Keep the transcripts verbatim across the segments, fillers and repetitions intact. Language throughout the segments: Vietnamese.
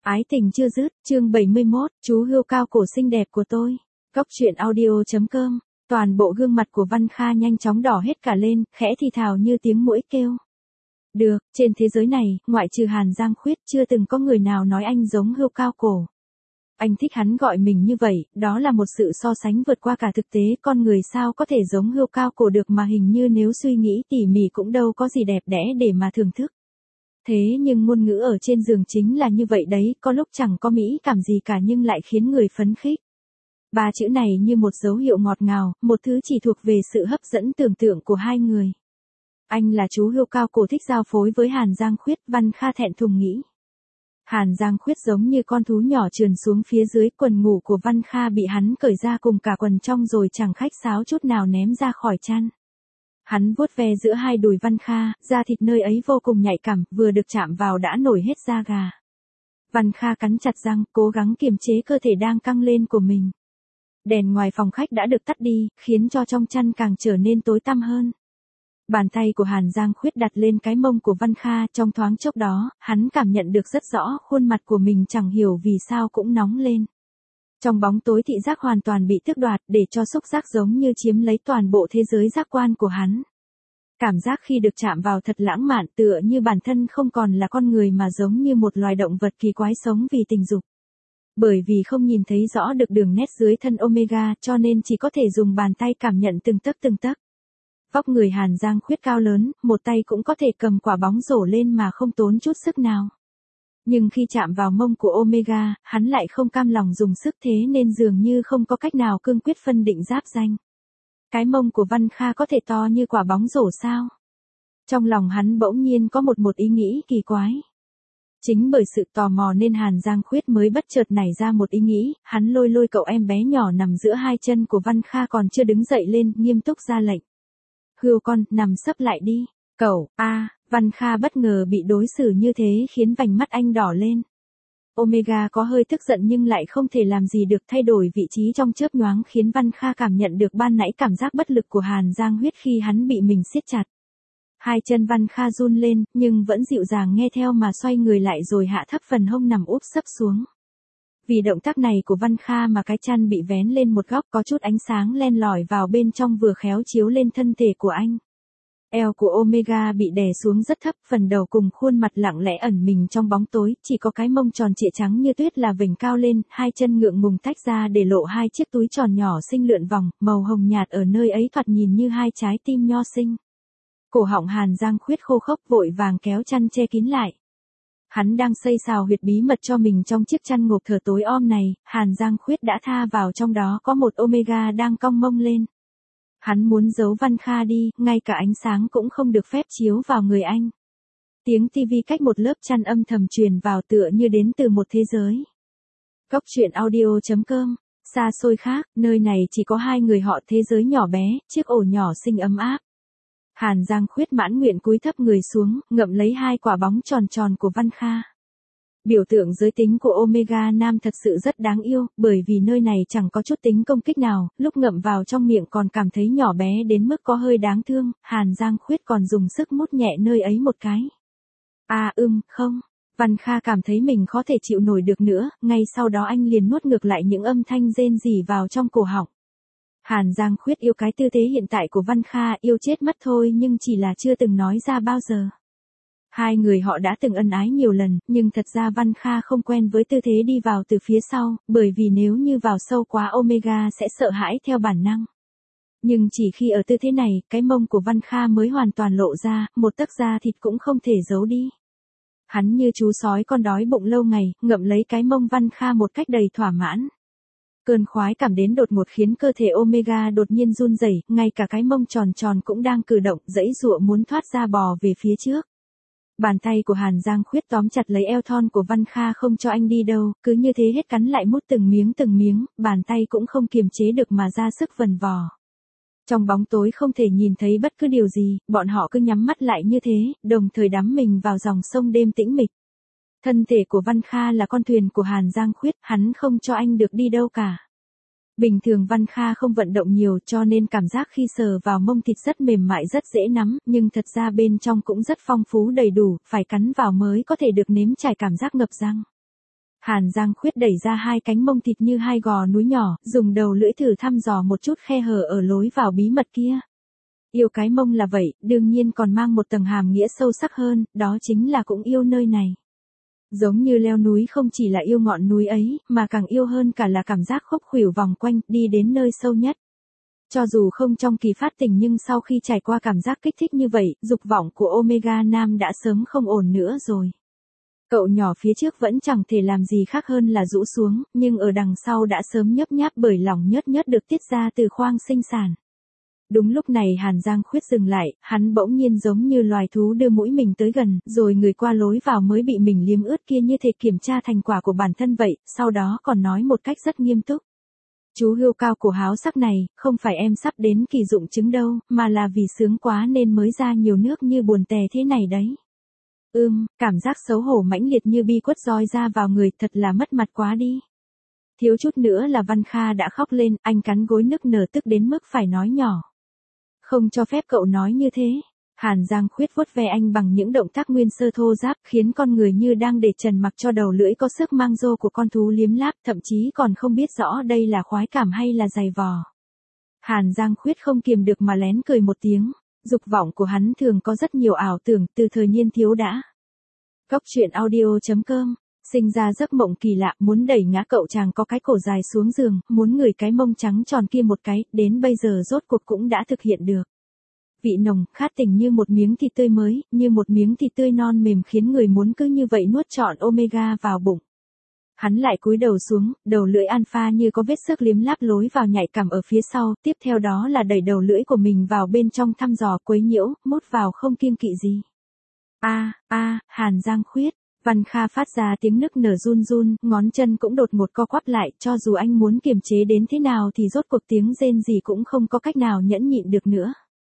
Ái tình chưa dứt, chương bảy mươi mốt, chú hươu cao cổ xinh đẹp của tôi. Góc truyện audio chấm com. Toàn bộ gương mặt của Văn Kha nhanh chóng đỏ hết cả lên, khẽ thì thào như tiếng muỗi kêu. Được, trên thế giới này, ngoại trừ Hàn Giang Khuyết chưa từng có người nào nói anh giống hươu cao cổ. Anh thích hắn gọi mình như vậy, đó là một sự so sánh vượt qua cả thực tế, con người sao có thể giống hươu cao cổ được mà hình như nếu suy nghĩ tỉ mỉ cũng đâu có gì đẹp đẽ để mà thưởng thức. Thế nhưng ngôn ngữ ở trên giường chính là như vậy đấy, có lúc chẳng có mỹ cảm gì cả nhưng lại khiến người phấn khích. Ba chữ này như một dấu hiệu ngọt ngào, một thứ chỉ thuộc về sự hấp dẫn tưởng tượng của hai người. Anh là chú hươu cao cổ thích giao phối với Hàn Giang Khuyết, Văn Kha thẹn thùng nghĩ. Hàn Giang Khuyết giống như con thú nhỏ trườn xuống phía dưới, quần ngủ của Văn Kha bị hắn cởi ra cùng cả quần trong rồi chẳng khách sáo chút nào ném ra khỏi chăn. Hắn vuốt ve giữa hai đùi Văn Kha, da thịt nơi ấy vô cùng nhạy cảm, vừa được chạm vào đã nổi hết da gà. Văn Kha cắn chặt răng, cố gắng kiềm chế cơ thể đang căng lên của mình. Đèn ngoài phòng khách đã được tắt đi, khiến cho trong chăn càng trở nên tối tăm hơn. Bàn tay của Hàn Giang Khuyết đặt lên cái mông của Văn Kha, trong thoáng chốc đó, hắn cảm nhận được rất rõ khuôn mặt của mình chẳng hiểu vì sao cũng nóng lên. Trong bóng tối thị giác hoàn toàn bị tước đoạt để cho xúc giác giống như chiếm lấy toàn bộ thế giới giác quan của hắn. Cảm giác khi được chạm vào thật lãng mạn, tựa như bản thân không còn là con người mà giống như một loài động vật kỳ quái sống vì tình dục. Bởi vì không nhìn thấy rõ được đường nét dưới thân Omega cho nên chỉ có thể dùng bàn tay cảm nhận từng tấc từng tấc. Vóc người Hàn Giang Khuyết cao lớn, một tay cũng có thể cầm quả bóng rổ lên mà không tốn chút sức nào. Nhưng khi chạm vào mông của Omega, hắn lại không cam lòng dùng sức thế nên dường như không có cách nào cương quyết phân định giáp danh. Cái mông của Văn Kha có thể to như quả bóng rổ sao? Trong lòng hắn bỗng nhiên có một một ý nghĩ kỳ quái. Chính bởi sự tò mò nên Hàn Giang Khuyết mới bất chợt nảy ra một ý nghĩ, hắn lôi lôi cậu em bé nhỏ nằm giữa hai chân của Văn Kha còn chưa đứng dậy lên, nghiêm túc ra lệnh. Hươu con, nằm sấp lại đi. Cậu, a à, Văn Kha bất ngờ bị đối xử như thế khiến vành mắt anh đỏ lên. Omega có hơi tức giận nhưng lại không thể làm gì được, thay đổi vị trí trong chớp nhoáng khiến Văn Kha cảm nhận được ban nãy cảm giác bất lực của Hàn Giang Huyết khi hắn bị mình siết chặt. Hai chân Văn Kha run lên, nhưng vẫn dịu dàng nghe theo mà xoay người lại rồi hạ thấp phần hông nằm úp sấp xuống. Vì động tác này của Văn Kha mà cái chăn bị vén lên một góc, có chút ánh sáng len lỏi vào bên trong vừa khéo chiếu lên thân thể của anh. Eo của Omega bị đè xuống rất thấp, phần đầu cùng khuôn mặt lặng lẽ ẩn mình trong bóng tối, chỉ có cái mông tròn trịa trắng như tuyết là vểnh cao lên, hai chân ngượng ngùng tách ra để lộ hai chiếc túi tròn nhỏ xinh lượn vòng, màu hồng nhạt ở nơi ấy thoạt nhìn như hai trái tim nho xinh. Cổ họng Hàn Giang Khuyết khô khốc vội vàng kéo chăn che kín lại. Hắn đang xây xào huyệt bí mật cho mình trong chiếc chăn ngộp thở tối om này, Hàn Giang Khuyết đã tha vào trong đó có một Omega đang cong mông lên. Hắn muốn giấu Văn Kha đi, ngay cả ánh sáng cũng không được phép chiếu vào người anh. Tiếng tivi cách một lớp chăn âm thầm truyền vào tựa như đến từ một thế giới. Góc truyện audio chấm com. Xa xôi khác, nơi này chỉ có hai người họ, thế giới nhỏ bé, chiếc ổ nhỏ xinh ấm áp. Hàn Giang Khuyết mãn nguyện cúi thấp người xuống, ngậm lấy hai quả bóng tròn tròn của Văn Kha. Biểu tượng giới tính của Omega Nam thật sự rất đáng yêu, bởi vì nơi này chẳng có chút tính công kích nào, lúc ngậm vào trong miệng còn cảm thấy nhỏ bé đến mức có hơi đáng thương, Hàn Giang Khuyết còn dùng sức mút nhẹ nơi ấy một cái. À ưm, không. Văn Kha cảm thấy mình khó thể chịu nổi được nữa, ngay sau đó anh liền nuốt ngược lại những âm thanh rên rỉ vào trong cổ họng. Hàn Giang Khuyết yêu cái tư thế hiện tại của Văn Kha, yêu chết mất thôi nhưng chỉ là chưa từng nói ra bao giờ. Hai người họ đã từng ân ái nhiều lần, nhưng thật ra Văn Kha không quen với tư thế đi vào từ phía sau, bởi vì nếu như vào sâu quá Omega sẽ sợ hãi theo bản năng. Nhưng chỉ khi ở tư thế này, cái mông của Văn Kha mới hoàn toàn lộ ra, một tấc da thịt cũng không thể giấu đi. Hắn như chú sói con đói bụng lâu ngày, ngậm lấy cái mông Văn Kha một cách đầy thỏa mãn. Cơn khoái cảm đến đột ngột khiến cơ thể Omega đột nhiên run rẩy, ngay cả cái mông tròn tròn cũng đang cử động, giãy giụa muốn thoát ra bò về phía trước. Bàn tay của Hàn Giang Khuyết tóm chặt lấy eo thon của Văn Kha không cho anh đi đâu, cứ như thế hết cắn lại mút từng miếng từng miếng, bàn tay cũng không kiềm chế được mà ra sức vần vò. Trong bóng tối không thể nhìn thấy bất cứ điều gì, bọn họ cứ nhắm mắt lại như thế, đồng thời đắm mình vào dòng sông đêm tĩnh mịch. Thân thể của Văn Kha là con thuyền của Hàn Giang Khuyết, hắn không cho anh được đi đâu cả. Bình thường Văn Kha không vận động nhiều cho nên cảm giác khi sờ vào mông thịt rất mềm mại rất dễ nắm, nhưng thật ra bên trong cũng rất phong phú đầy đủ, phải cắn vào mới có thể được nếm trải cảm giác ngập răng. Hàn Giang Khuyết đẩy ra hai cánh mông thịt như hai gò núi nhỏ, dùng đầu lưỡi thử thăm dò một chút khe hở ở lối vào bí mật kia. Yêu cái mông là vậy, đương nhiên còn mang một tầng hàm nghĩa sâu sắc hơn, đó chính là cũng yêu nơi này. Giống như leo núi không chỉ là yêu ngọn núi ấy, mà càng yêu hơn cả là cảm giác khúc khuỷu vòng quanh, đi đến nơi sâu nhất. Cho dù không trong kỳ phát tình nhưng sau khi trải qua cảm giác kích thích như vậy, dục vọng của Omega Nam đã sớm không ổn nữa rồi. Cậu nhỏ phía trước vẫn chẳng thể làm gì khác hơn là rũ xuống, nhưng ở đằng sau đã sớm nhấp nháp bởi lòng nhớt nhớt được tiết ra từ khoang sinh sản. Đúng lúc này Hàn Giang Khuyết dừng lại, hắn bỗng nhiên giống như loài thú đưa mũi mình tới gần, rồi người qua lối vào mới bị mình liếm ướt kia như thể kiểm tra thành quả của bản thân vậy, sau đó còn nói một cách rất nghiêm túc. Chú hươu cao cổ háo sắc này, không phải em sắp đến kỳ dụng trứng đâu, mà là vì sướng quá nên mới ra nhiều nước như buồn tè thế này đấy. Ưm, cảm giác xấu hổ mãnh liệt như bi quất roi ra vào người, thật là mất mặt quá đi. Thiếu chút nữa là Văn Kha đã khóc lên, anh cắn gối nức nở tức đến mức phải nói nhỏ. Không cho phép cậu nói như thế. Hàn Giang Khuyết vuốt ve anh bằng những động tác nguyên sơ thô ráp, khiến con người như đang để trần mặc cho đầu lưỡi có sức mang rô của con thú liếm láp, thậm chí còn không biết rõ đây là khoái cảm hay là giày vò. Hàn Giang Khuyết không kiềm được mà lén cười một tiếng, dục vọng của hắn thường có rất nhiều ảo tưởng từ thời niên thiếu đã. Cóc truyện audio chấm com sinh ra giấc mộng kỳ lạ, muốn đẩy ngã cậu chàng có cái cổ dài xuống giường, muốn ngửi cái mông trắng tròn kia một cái, đến bây giờ rốt cuộc cũng đã thực hiện được. Vị nồng, khát tình như một miếng thịt tươi mới, như một miếng thịt tươi non mềm khiến người muốn cứ như vậy nuốt trọn Omega vào bụng. Hắn lại cúi đầu xuống, đầu lưỡi alpha như có vết xước liếm láp lối vào nhạy cảm ở phía sau, tiếp theo đó là đẩy đầu lưỡi của mình vào bên trong thăm dò quấy nhiễu, mút vào không kiêng kỵ gì. A, a, Hàn Giang Khuyết. Văn Kha phát ra tiếng nức nở run run, ngón chân cũng đột ngột co quắp lại, cho dù anh muốn kiềm chế đến thế nào thì rốt cuộc tiếng rên gì cũng không có cách nào nhẫn nhịn được nữa.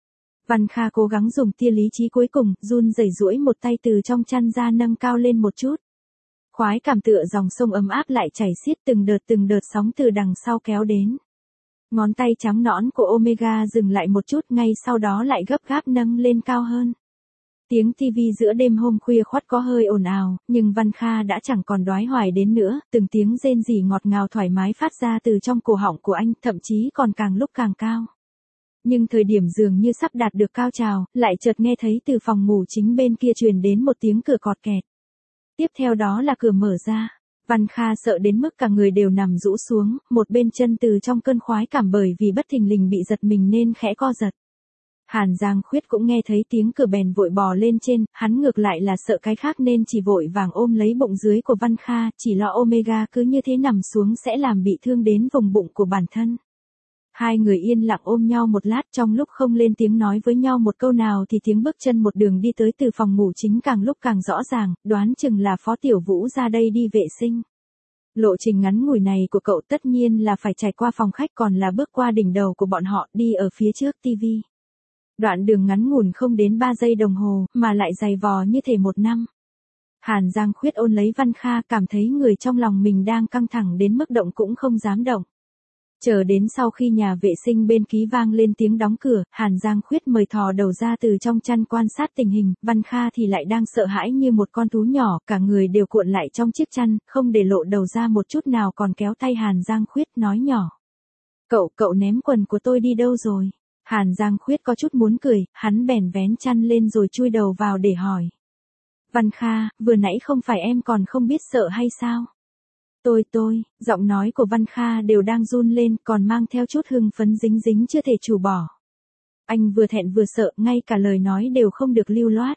Văn Kha cố gắng dùng tia lý trí cuối cùng, run rẩy duỗi một tay từ trong chăn ra nâng cao lên một chút. Khoái cảm tựa dòng sông ấm áp lại chảy xiết từng đợt từng đợt sóng từ đằng sau kéo đến. Ngón tay trắng nõn của Omega dừng lại một chút, ngay sau đó lại gấp gáp nâng lên cao hơn. Tiếng tivi giữa đêm hôm khuya khoắt có hơi ồn ào, nhưng Văn Kha đã chẳng còn đoái hoài đến nữa, từng tiếng rên rỉ ngọt ngào thoải mái phát ra từ trong cổ họng của anh, thậm chí còn càng lúc càng cao. Nhưng thời điểm dường như sắp đạt được cao trào, lại chợt nghe thấy từ phòng ngủ chính bên kia truyền đến một tiếng cửa cọt kẹt. Tiếp theo đó là cửa mở ra. Văn Kha sợ đến mức cả người đều nằm rũ xuống, một bên chân từ trong cơn khoái cảm bởi vì bất thình lình bị giật mình nên khẽ co giật. Hàn Giang Khuyết cũng nghe thấy tiếng cửa bèn vội bò lên trên, hắn ngược lại là sợ cái khác nên chỉ vội vàng ôm lấy bụng dưới của Văn Kha, chỉ lo Omega cứ như thế nằm xuống sẽ làm bị thương đến vùng bụng của bản thân. Hai người yên lặng ôm nhau một lát, trong lúc không lên tiếng nói với nhau một câu nào thì tiếng bước chân một đường đi tới từ phòng ngủ chính càng lúc càng rõ ràng, đoán chừng là Phó Tiểu Vũ ra đây đi vệ sinh. Lộ trình ngắn ngủi này của cậu tất nhiên là phải trải qua phòng khách còn là bước qua đỉnh đầu của bọn họ đi ở phía trước tivi. Đoạn đường ngắn ngủn không đến ba giây đồng hồ, mà lại dày vò như thể một năm. Hàn Giang Khuyết ôn lấy Văn Kha, cảm thấy người trong lòng mình đang căng thẳng đến mức động cũng không dám động. Chờ đến sau khi nhà vệ sinh bên ký vang lên tiếng đóng cửa, Hàn Giang Khuyết mời thò đầu ra từ trong chăn quan sát tình hình, Văn Kha thì lại đang sợ hãi như một con thú nhỏ, cả người đều cuộn lại trong chiếc chăn, không để lộ đầu ra một chút nào, còn kéo tay Hàn Giang Khuyết nói nhỏ. Cậu, cậu ném quần của tôi đi đâu rồi? Hàn Giang Khuyết có chút muốn cười, hắn bèn vén chăn lên rồi chui đầu vào để hỏi. Văn Kha, vừa nãy không phải em còn không biết sợ hay sao? Tôi tôi, giọng nói của Văn Kha đều đang run lên, còn mang theo chút hưng phấn dính dính chưa thể trừ bỏ. Anh vừa thẹn vừa sợ, ngay cả lời nói đều không được lưu loát.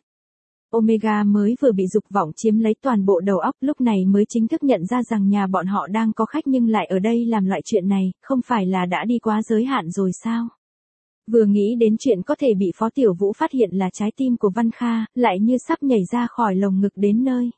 Omega mới vừa bị dục vọng chiếm lấy toàn bộ đầu óc, lúc này mới chính thức nhận ra rằng nhà bọn họ đang có khách nhưng lại ở đây làm loại chuyện này, không phải là đã đi quá giới hạn rồi sao? Vừa nghĩ đến chuyện có thể bị Phó Tiểu Vũ phát hiện là trái tim của Văn Kha, lại như sắp nhảy ra khỏi lồng ngực đến nơi.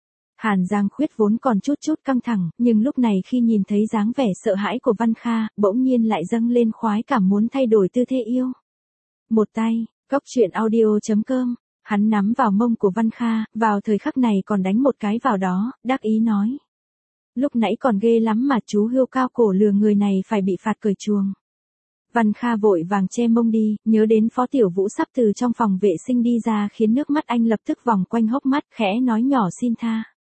Hàn Giang Khuyết vốn còn chút chút căng thẳng, nhưng lúc này khi nhìn thấy dáng vẻ sợ hãi của Văn Kha, bỗng nhiên lại dâng lên khoái cảm muốn thay đổi tư thế yêu. Một tay, cóc truyện audio chấm com, hắn nắm vào mông của Văn Kha, vào thời khắc này còn đánh một cái vào đó, đắc ý nói. Lúc nãy còn ghê lắm mà chú hươu cao cổ lừa người này phải bị phạt cởi chuồng. Văn Kha vội vàng che mông đi, nhớ đến Phó Tiểu Vũ sắp từ trong phòng vệ sinh đi ra khiến nước mắt anh lập tức vòng quanh hốc mắt, khẽ nói nhỏ xin tha.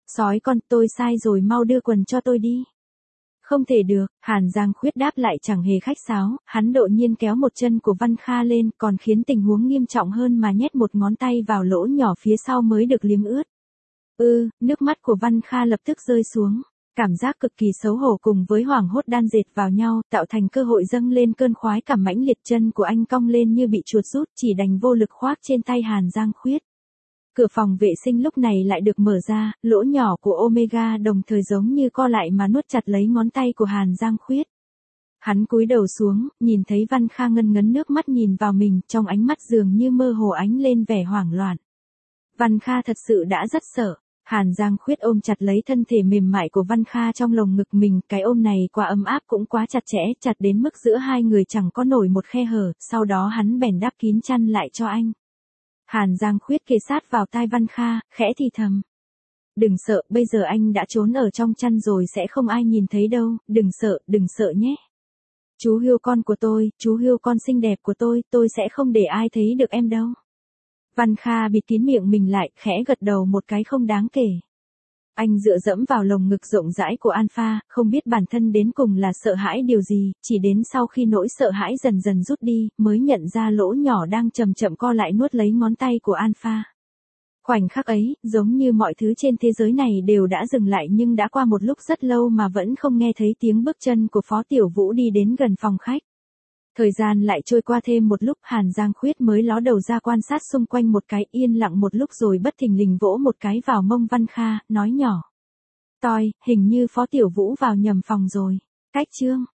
Sói con, tôi sai rồi, mau đưa quần cho tôi đi. Không thể được, Hàn Giang Khuyết đáp lại chẳng hề khách sáo, hắn đột nhiên kéo một chân của Văn Kha lên, còn khiến tình huống nghiêm trọng hơn mà nhét một ngón tay vào lỗ nhỏ phía sau mới được liếm ướt. Ư, nước mắt của Văn Kha lập tức rơi xuống. Cảm giác cực kỳ xấu hổ cùng với hoảng hốt đan dệt vào nhau, tạo thành cơ hội dâng lên cơn khoái cảm mãnh liệt. Chân của anh cong lên như bị chuột rút, chỉ đành vô lực khoác trên tay Hàn Giang Khuyết. Cửa phòng vệ sinh lúc này lại được mở ra, lỗ nhỏ của Omega đồng thời giống như co lại mà nuốt chặt lấy ngón tay của Hàn Giang Khuyết. Hắn cúi đầu xuống, nhìn thấy Văn Kha ngân ngấn nước mắt nhìn vào mình, trong ánh mắt dường như mơ hồ ánh lên vẻ hoảng loạn. Văn Kha thật sự đã rất sợ. Hàn Giang Khuyết ôm chặt lấy thân thể mềm mại của Văn Kha trong lồng ngực mình, cái ôm này quá ấm áp cũng quá chặt chẽ, chặt đến mức giữa hai người chẳng có nổi một khe hở, sau đó hắn bèn đắp kín chăn lại cho anh. Hàn Giang Khuyết kề sát vào tai Văn Kha, khẽ thì thầm. Đừng sợ, bây giờ anh đã trốn ở trong chăn rồi sẽ không ai nhìn thấy đâu, đừng sợ, đừng sợ nhé. Chú Hưu con của tôi, chú Hưu con xinh đẹp của tôi, tôi sẽ không để ai thấy được em đâu. Văn Kha bịt kín miệng mình lại, khẽ gật đầu một cái không đáng kể. Anh dựa dẫm vào lồng ngực rộng rãi của Alpha, không biết bản thân đến cùng là sợ hãi điều gì, chỉ đến sau khi nỗi sợ hãi dần dần rút đi, mới nhận ra lỗ nhỏ đang chậm chậm co lại nuốt lấy ngón tay của Alpha. Khoảnh khắc ấy, giống như mọi thứ trên thế giới này đều đã dừng lại, nhưng đã qua một lúc rất lâu mà vẫn không nghe thấy tiếng bước chân của Phó Tiểu Vũ đi đến gần phòng khách. Thời gian lại trôi qua thêm một lúc, Hàn Giang Khuyết mới ló đầu ra quan sát xung quanh một cái, yên lặng một lúc rồi bất thình lình vỗ một cái vào mông Văn Kha, nói nhỏ. Toi, hình như Phó Tiểu Vũ vào nhầm phòng rồi. Cách chương.